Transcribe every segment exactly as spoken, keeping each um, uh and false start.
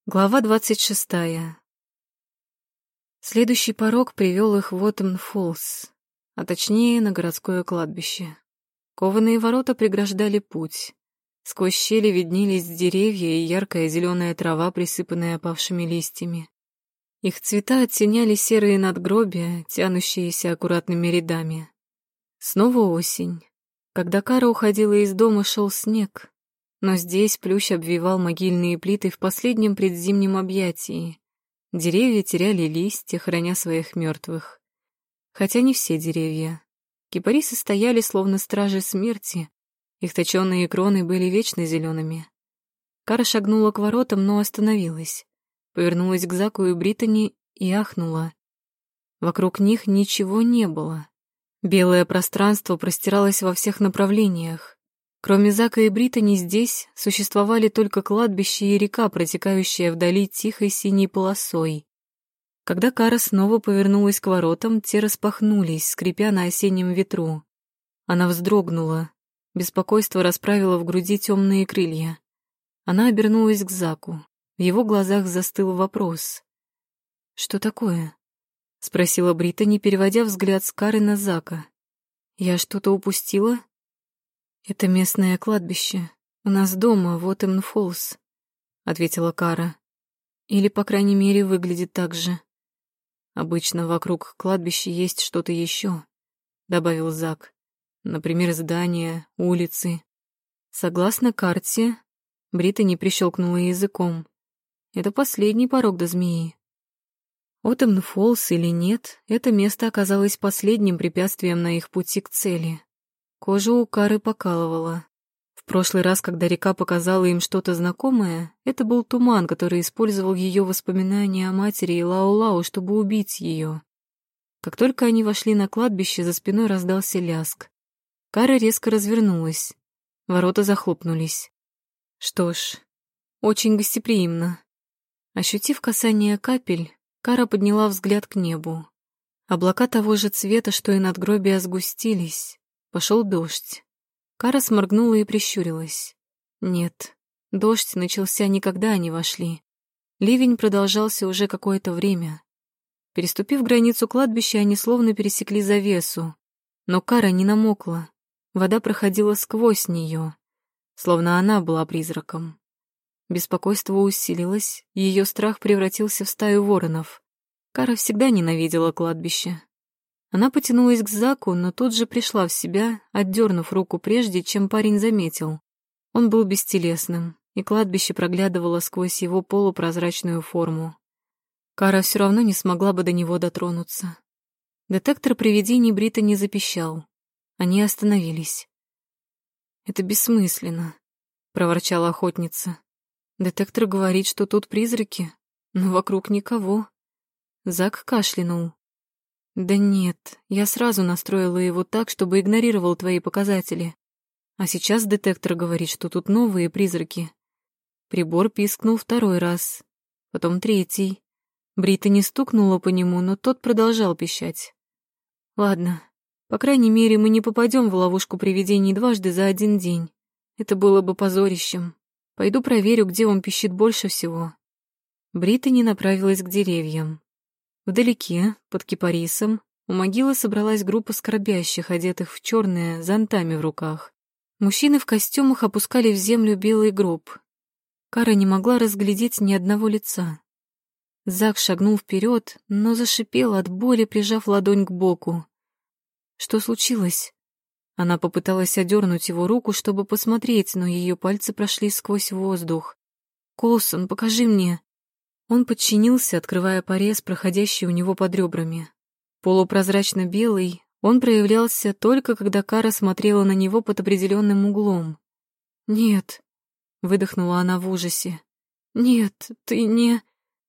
Глава двадцать шестая. Следующий порог привел их в Оттон-Фоллс, а точнее на городское кладбище. Кованые ворота преграждали путь. Сквозь щели виднелись деревья и яркая зеленая трава, присыпанная опавшими листьями. Их цвета оттеняли серые надгробия, тянущиеся аккуратными рядами. Снова осень. Когда Кара уходила из дома, шел снег. Но здесь плющ обвивал могильные плиты в последнем предзимнем объятии. Деревья теряли листья, храня своих мертвых. Хотя не все деревья. Кипарисы стояли, словно стражи смерти. Их точёные кроны были вечно зелеными. Кара шагнула к воротам, но остановилась. Повернулась к Заку и Британи и ахнула. Вокруг них ничего не было. Белое пространство простиралось во всех направлениях. Кроме Зака и Британи здесь существовали только кладбище и река, протекающая вдали тихой синей полосой. Когда Кара снова повернулась к воротам, те распахнулись, скрипя на осеннем ветру. Она вздрогнула. Беспокойство расправило в груди темные крылья. Она обернулась к Заку. В его глазах застыл вопрос. «Что такое?» — спросила Британи, переводя взгляд с Кары на Зака. «Я что-то упустила?» «Это местное кладбище. У нас дома, в Оттон-Фоллс», — ответила Кара. «Или, по крайней мере, выглядит так же. Обычно вокруг кладбища есть что-то еще», — добавил Зак. «Например, здания, улицы». Согласно карте, Британи прищелкнула языком. «Это последний порог до змеи». Оттон-Фоллс или нет, это место оказалось последним препятствием на их пути к цели. Кожа у Кары покалывала. В прошлый раз, когда река показала им что-то знакомое, это был туман, который использовал ее воспоминания о матери и Лау-Лау, чтобы убить ее. Как только они вошли на кладбище, за спиной раздался ляск. Кара резко развернулась. Ворота захлопнулись. Что ж, очень гостеприимно. Ощутив касание капель, Кара подняла взгляд к небу. Облака того же цвета, что и надгробия, сгустились. Пошел дождь. Кара сморгнула и прищурилась. Нет, дождь начался не когда они вошли. Ливень продолжался уже какое-то время. Переступив границу кладбища, они словно пересекли завесу. Но Кара не намокла. Вода проходила сквозь нее, словно она была призраком. Беспокойство усилилось, ее страх превратился в стаю воронов. Кара всегда ненавидела кладбище. Она потянулась к Заку, но тут же пришла в себя, отдернув руку прежде, чем парень заметил. Он был бестелесным, и кладбище проглядывало сквозь его полупрозрачную форму. Кара все равно не смогла бы до него дотронуться. Детектор привидений Британи запищал. Они остановились. «Это бессмысленно», — проворчала охотница. «Детектор говорит, что тут призраки, но вокруг никого». Зак кашлянул. «Да нет, я сразу настроила его так, чтобы игнорировал твои показатели. А сейчас детектор говорит, что тут новые призраки». Прибор пискнул второй раз, потом третий. Британи стукнула по нему, но тот продолжал пищать. «Ладно, по крайней мере, мы не попадем в ловушку привидений дважды за один день. Это было бы позорищем. Пойду проверю, где он пищит больше всего». Британи направилась к деревьям. Вдалеке, под кипарисом, у могилы собралась группа скорбящих, одетых в черное, зонтами в руках. Мужчины в костюмах опускали в землю белый гроб. Кара не могла разглядеть ни одного лица. Зак шагнул вперед, но зашипел от боли, прижав ладонь к боку. «Что случилось?» Она попыталась одернуть его руку, чтобы посмотреть, но ее пальцы прошли сквозь воздух. «Колсон, покажи мне!» Он подчинился, открывая порез, проходящий у него под ребрами. Полупрозрачно-белый, он проявлялся только когда Кара смотрела на него под определенным углом. «Нет», — выдохнула она в ужасе. «Нет, ты не...»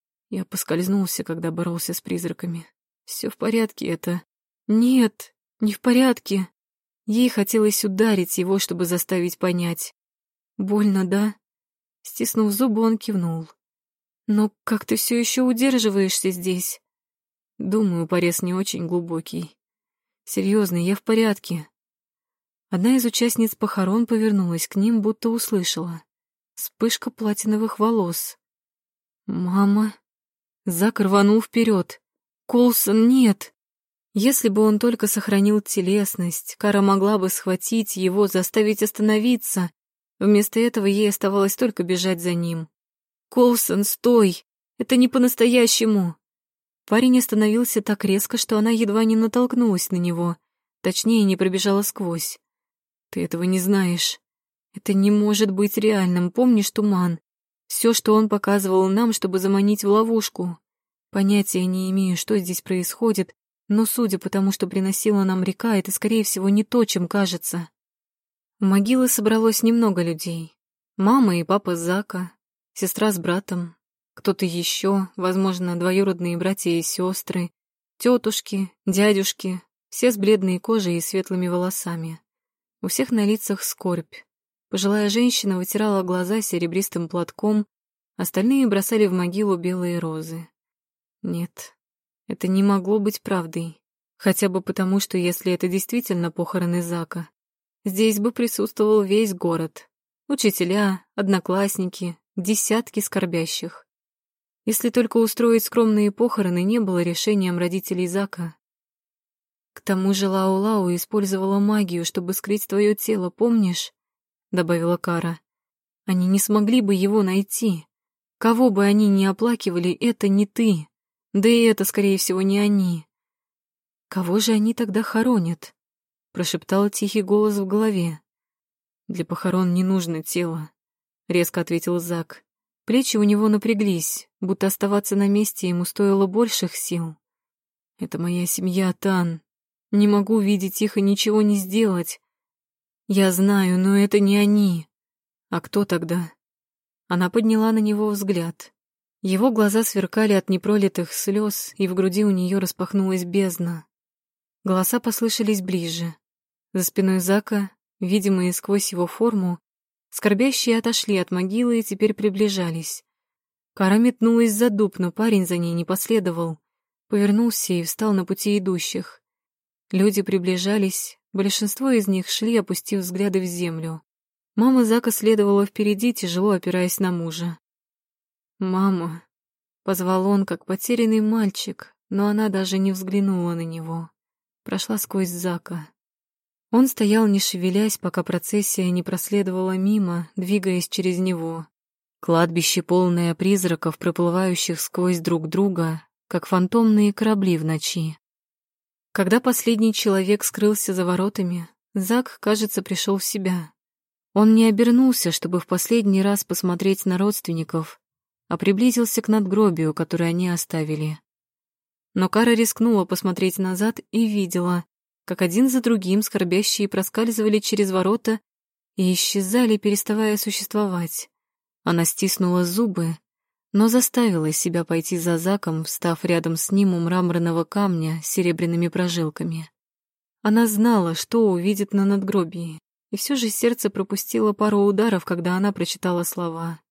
Я поскользнулся, когда боролся с призраками. «Все в порядке это...» «Нет, не в порядке...» Ей хотелось ударить его, чтобы заставить понять. «Больно, да?» Стиснув зубы, он кивнул. «Но как ты все еще удерживаешься здесь?» «Думаю, порез не очень глубокий. Серьезно, я в порядке». Одна из участниц похорон повернулась к ним, будто услышала. Вспышка платиновых волос. «Мама?» Зак рванул вперед. «Колсон, нет!» Если бы он только сохранил телесность, Кара могла бы схватить его, заставить остановиться. Вместо этого ей оставалось только бежать за ним. «Колсон, стой! Это не по-настоящему!» Парень остановился так резко, что она едва не натолкнулась на него, точнее, не пробежала сквозь. «Ты этого не знаешь. Это не может быть реальным, помнишь туман? Все, что он показывал нам, чтобы заманить в ловушку. Понятия не имею, что здесь происходит, но судя по тому, что приносила нам река, это, скорее всего, не то, чем кажется». У могилы собралось немного людей. Мама и папа Зака, сестра с братом, кто-то еще, возможно, двоюродные братья и сестры, тетушки, дядюшки, все с бледной кожей и светлыми волосами. У всех на лицах скорбь. Пожилая женщина вытирала глаза серебристым платком, остальные бросали в могилу белые розы. Нет, это не могло быть правдой. Хотя бы потому, что если это действительно похороны Зака, здесь бы присутствовал весь город. Учителя, одноклассники, десятки скорбящих. Если только устроить скромные похороны не было решением родителей Зака. К тому же Лау-Лау использовала магию, чтобы скрыть твое тело, помнишь? Добавила Кара. Они не смогли бы его найти. Кого бы они ни оплакивали, это не ты. Да и это, скорее всего, не они. Кого же они тогда хоронят? Прошептал тихий голос в голове. Для похорон не нужно тело, резко ответил Зак. Плечи у него напряглись, будто оставаться на месте ему стоило больших сил. Это моя семья, Тан. Не могу видеть их и ничего не сделать. Я знаю, но это не они. А кто тогда? Она подняла на него взгляд. Его глаза сверкали от непролитых слез, и в груди у нее распахнулась бездна. Голоса послышались ближе. За спиной Зака, видимые сквозь его форму, скорбящие отошли от могилы и теперь приближались. Кара метнулась за дуб, но парень за ней не последовал. Повернулся и встал на пути идущих. Люди приближались, большинство из них шли, опустив взгляды в землю. Мама Зака следовала впереди, тяжело опираясь на мужа. «Мама», — позвал он, как потерянный мальчик, но она даже не взглянула на него. Прошла сквозь Зака. Он стоял, не шевелясь, пока процессия не проследовала мимо, двигаясь через него. Кладбище, полное призраков, проплывающих сквозь друг друга, как фантомные корабли в ночи. Когда последний человек скрылся за воротами, Зак, кажется, пришел в себя. Он не обернулся, чтобы в последний раз посмотреть на родственников, а приблизился к надгробию, которое они оставили. Но Кара рискнула посмотреть назад и видела, как один за другим скорбящие проскальзывали через ворота и исчезали, переставая существовать. Она стиснула зубы, но заставила себя пойти за Заком, встав рядом с ним у мраморного камня с серебряными прожилками. Она знала, что увидит на надгробии, и все же сердце пропустило пару ударов, когда она прочитала слова.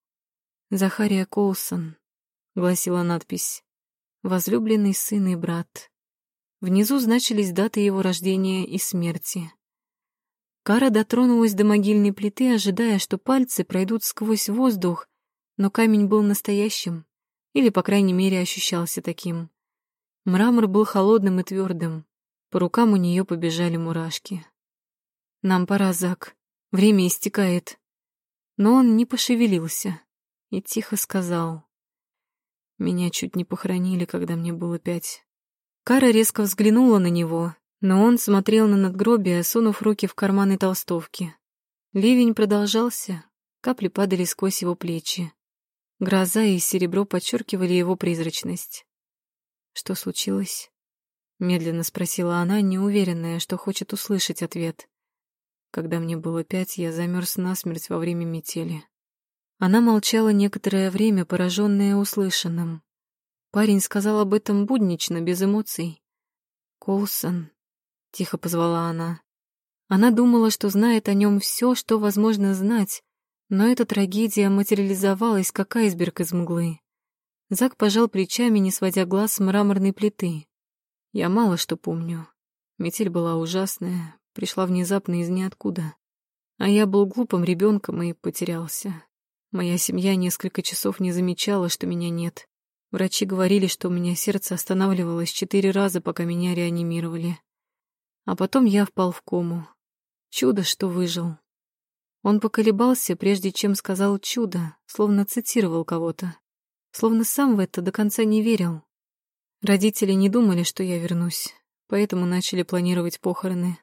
«Захария Колсон», — гласила надпись, «возлюбленный сын и брат». Внизу значились даты его рождения и смерти. Кара дотронулась до могильной плиты, ожидая, что пальцы пройдут сквозь воздух, но камень был настоящим, или, по крайней мере, ощущался таким. Мрамор был холодным и твердым, по рукам у нее побежали мурашки. «Нам пора, Зак, время истекает». Но он не пошевелился и тихо сказал: «Меня чуть не похоронили, когда мне было пять». Кара резко взглянула на него, но он смотрел на надгробие, сунув руки в карманы толстовки. Ливень продолжался, капли падали сквозь его плечи. Гроза и серебро подчеркивали его призрачность. «Что случилось?» — медленно спросила она, неуверенная, что хочет услышать ответ. «Когда мне было пять, я замерз насмерть во время метели». Она молчала некоторое время, пораженная услышанным. Парень сказал об этом буднично, без эмоций. «Колсон», — тихо позвала она. Она думала, что знает о нем все, что возможно знать, но эта трагедия материализовалась, как айсберг из мглы. Зак пожал плечами, не сводя глаз с мраморной плиты. «Я мало что помню. Метель была ужасная, пришла внезапно из ниоткуда. А я был глупым ребенком и потерялся. Моя семья несколько часов не замечала, что меня нет. Врачи говорили, что у меня сердце останавливалось четыре раза, пока меня реанимировали. А потом я впал в кому. Чудо, что выжил. Он поколебался, прежде чем сказал «чудо», словно цитировал кого-то. Словно сам в это до конца не верил. Родители не думали, что я вернусь, поэтому начали планировать похороны.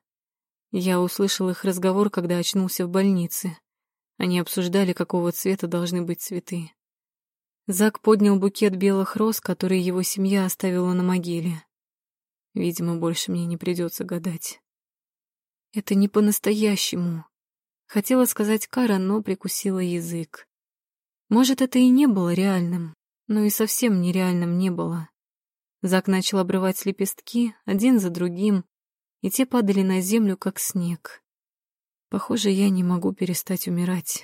Я услышал их разговор, когда очнулся в больнице. Они обсуждали, какого цвета должны быть цветы. Зак поднял букет белых роз, который его семья оставила на могиле. Видимо, больше мне не придется гадать. Это не по-настоящему. Хотела сказать Кара, но прикусила язык. Может, это и не было реальным, но и совсем нереальным не было. Зак начал обрывать лепестки один за другим, и те падали на землю, как снег. Похоже, я не могу перестать умирать.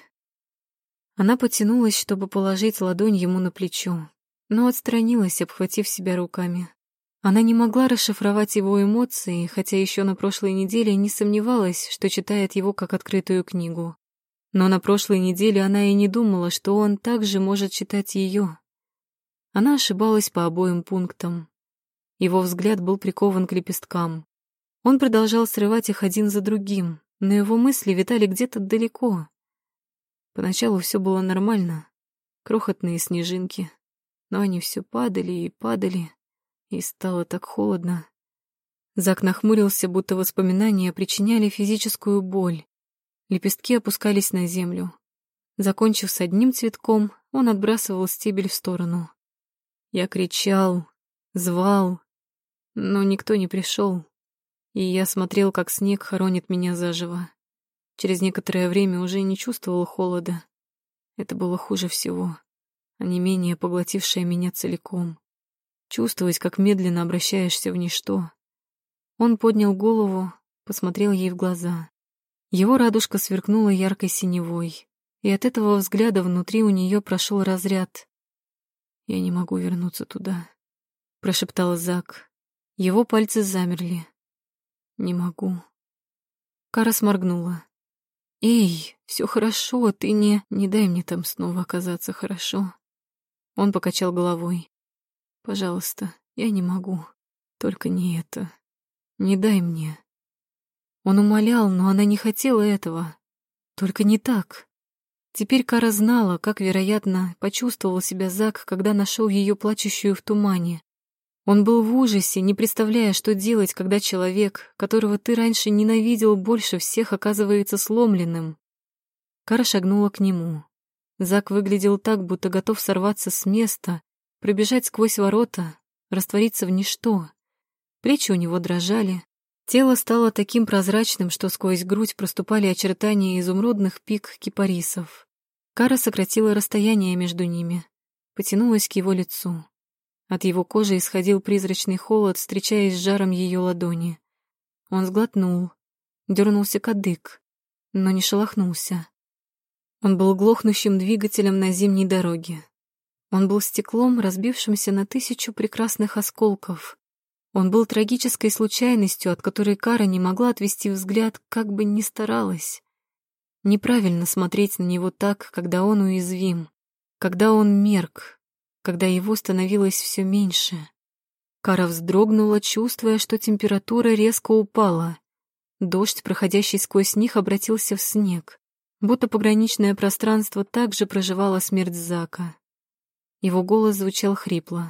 Она потянулась, чтобы положить ладонь ему на плечо, но отстранилась, обхватив себя руками. Она не могла расшифровать его эмоции, хотя еще на прошлой неделе не сомневалась, что читает его как открытую книгу. Но на прошлой неделе она и не думала, что он также может читать ее. Она ошибалась по обоим пунктам. Его взгляд был прикован к лепесткам. Он продолжал срывать их один за другим, но его мысли витали где-то далеко. Поначалу все было нормально, крохотные снежинки, но они все падали и падали, и стало так холодно. Зак нахмурился, будто воспоминания причиняли физическую боль. Лепестки опускались на землю. Закончив с одним цветком, он отбрасывал стебель в сторону. Я кричал, звал, но никто не пришел, и я смотрел, как снег хоронит меня заживо. Через некоторое время уже не чувствовал холода. Это было хуже всего, а не менее поглотившее меня целиком. Чувствовать, как медленно обращаешься в ничто. Он поднял голову, посмотрел ей в глаза. Его радужка сверкнула яркой синевой, и от этого взгляда внутри у нее прошел разряд. «Я не могу вернуться туда», — прошептал Зак. Его пальцы замерли. «Не могу». Кара сморгнула. «Эй, все хорошо, ты не... Не дай мне там снова оказаться, хорошо?» Он покачал головой. «Пожалуйста, я не могу. Только не это. Не дай мне». Он умолял, но она не хотела этого. Только не так. Теперь Кара знала, как, вероятно, почувствовал себя Зак, когда нашел ее плачущую в тумане. Он был в ужасе, не представляя, что делать, когда человек, которого ты раньше ненавидел больше всех, оказывается сломленным. Кара шагнула к нему. Зак выглядел так, будто готов сорваться с места, пробежать сквозь ворота, раствориться в ничто. Плечи у него дрожали. Тело стало таким прозрачным, что сквозь грудь проступали очертания изумрудных пик кипарисов. Кара сократила расстояние между ними, потянулась к его лицу. От его кожи исходил призрачный холод, встречаясь с жаром ее ладони. Он сглотнул, дернулся кадык, но не шелохнулся. Он был глохнущим двигателем на зимней дороге. Он был стеклом, разбившимся на тысячу прекрасных осколков. Он был трагической случайностью, от которой Кара не могла отвести взгляд, как бы ни старалась. Неправильно смотреть на него так, когда он уязвим, когда он мерк, когда его становилось все меньше. Кара вздрогнула, чувствуя, что температура резко упала. Дождь, проходящий сквозь них, обратился в снег, будто пограничное пространство также проживало смерть Зака. Его голос звучал хрипло.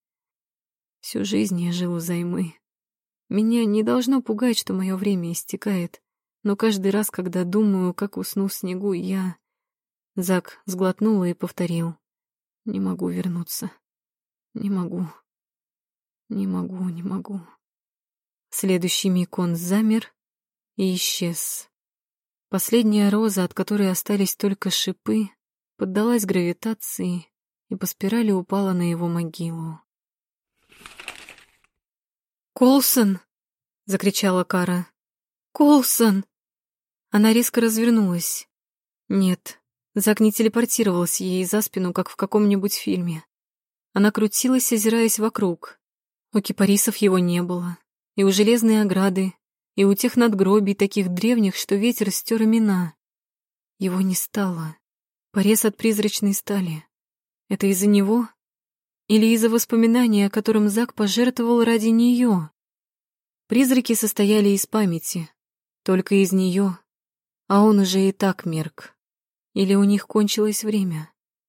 Всю жизнь я жил взаймы. Меня не должно пугать, что мое время истекает, но каждый раз, когда думаю, как усну в снегу, я... Зак сглотнула и повторил. Не могу вернуться. Не могу. Не могу, не могу. В следующий миг он замер и исчез. Последняя роза, от которой остались только шипы, поддалась гравитации и по спирали упала на его могилу. «Колсон!» — закричала Кара. «Колсон!» Она резко развернулась. Нет, Зак не телепортировался ей за спину, как в каком-нибудь фильме. Она крутилась, озираясь вокруг. У кипарисов его не было, и у железной ограды, и у тех надгробий, таких древних, что ветер стер имена. Его не стало. Порез от призрачной стали. Это из-за него? Или из-за воспоминания, которым Зак пожертвовал ради нее? Призраки состояли из памяти, только из нее, а он уже и так мерк. Или у них кончилось время?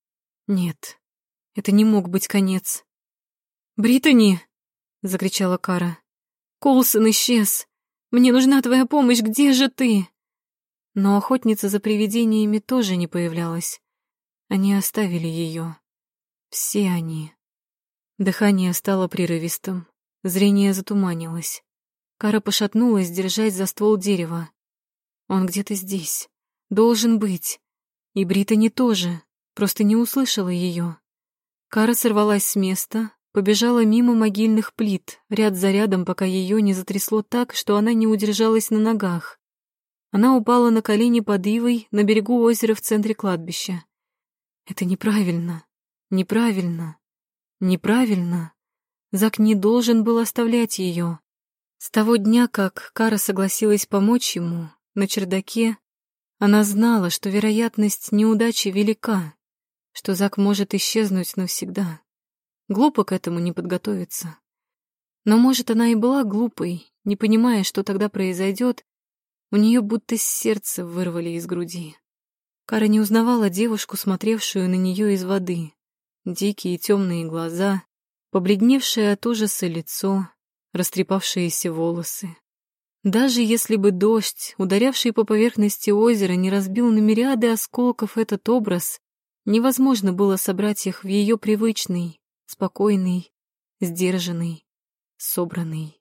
Нет, это не мог быть конец. «Британи!» — закричала Кара. «Коулсон исчез! Мне нужна твоя помощь, где же ты?» Но охотница за привидениями тоже не появлялась. Они оставили ее. Все они. Дыхание стало прерывистым, зрение затуманилось. Кара пошатнулась, держась за ствол дерева. Он где-то здесь. Должен быть. И Британи тоже, просто не услышала ее. Кара сорвалась с места, побежала мимо могильных плит, ряд за рядом, пока ее не затрясло так, что она не удержалась на ногах. Она упала на колени под ивой на берегу озера в центре кладбища. Это неправильно, неправильно, неправильно. Зак не должен был оставлять ее. С того дня, как Кара согласилась помочь ему, на чердаке, она знала, что вероятность неудачи велика, что Зак может исчезнуть навсегда. Глупо к этому не подготовиться. Но, может, она и была глупой, не понимая, что тогда произойдет, у нее будто сердце вырвали из груди. Кара не узнавала девушку, смотревшую на нее из воды. Дикие темные глаза, побледневшее от ужаса лицо, растрепавшиеся волосы. Даже если бы дождь, ударявший по поверхности озера, не разбил на мириады осколков этот образ, невозможно было собрать их в ее привычный, спокойный, сдержанный, собранный.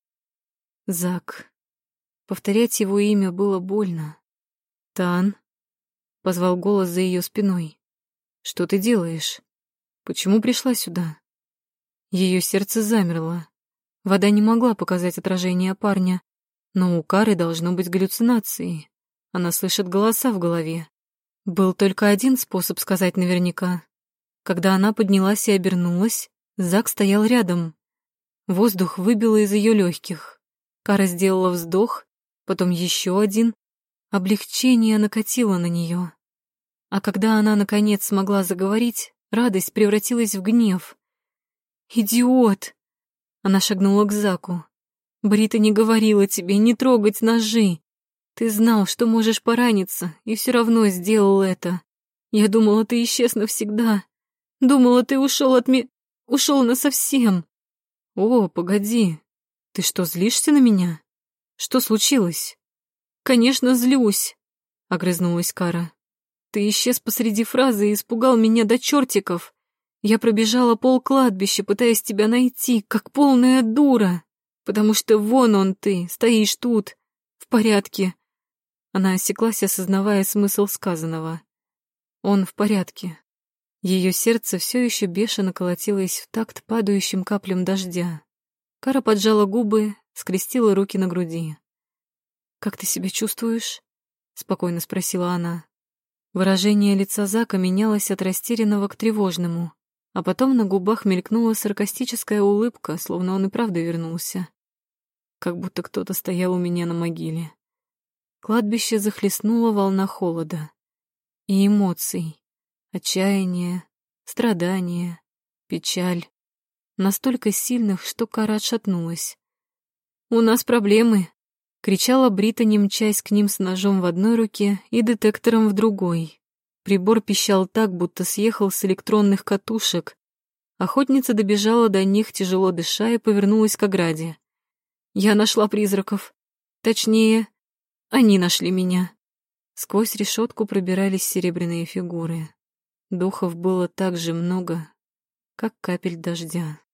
Зак. Повторять его имя было больно. «Тан», — позвал голос за ее спиной. «Что ты делаешь? Почему пришла сюда?» Ее сердце замерло. Вода не могла показать отражение парня, но у Кары должно быть галлюцинации. Она слышит голоса в голове. Был только один способ сказать наверняка. Когда она поднялась и обернулась, Зак стоял рядом. Воздух выбило из ее легких. Кара сделала вздох, потом еще один. Облегчение накатило на нее. А когда она, наконец, смогла заговорить, радость превратилась в гнев. «Идиот!» Она шагнула к Заку. «Брита не говорила тебе не трогать ножи. Ты знал, что можешь пораниться, и все равно сделал это. Я думала, ты исчез навсегда. Думала, ты ушел от ми... ушел насовсем». «О, погоди. Ты что, злишься на меня? Что случилось?» «Конечно, злюсь», — огрызнулась Кара. «Ты исчез посреди фразы и испугал меня до чертиков. Я пробежала полкладбища, пытаясь тебя найти, как полная дура, потому что вон он ты, стоишь тут, в порядке». Она осеклась, осознавая смысл сказанного. Он в порядке. Ее сердце все еще бешено колотилось в такт падающим каплям дождя. Кара поджала губы, скрестила руки на груди. «Как ты себя чувствуешь?» — спокойно спросила она. Выражение лица Зака менялось от растерянного к тревожному, а потом на губах мелькнула саркастическая улыбка, словно он и правда вернулся. Как будто кто-то стоял у меня на могиле. Кладбище захлестнула волна холода и эмоций, отчаяния, страдания, печаль, настолько сильных, что Кара отшатнулась. «У нас проблемы!» — кричала Британи, мчась к ним с ножом в одной руке и детектором в другой. Прибор пищал так, будто съехал с электронных катушек. Охотница добежала до них, тяжело дыша, и повернулась к ограде. «Я нашла призраков. Точнее, они нашли меня». Сквозь решетку пробирались серебряные фигуры. Духов было так же много, как капель дождя.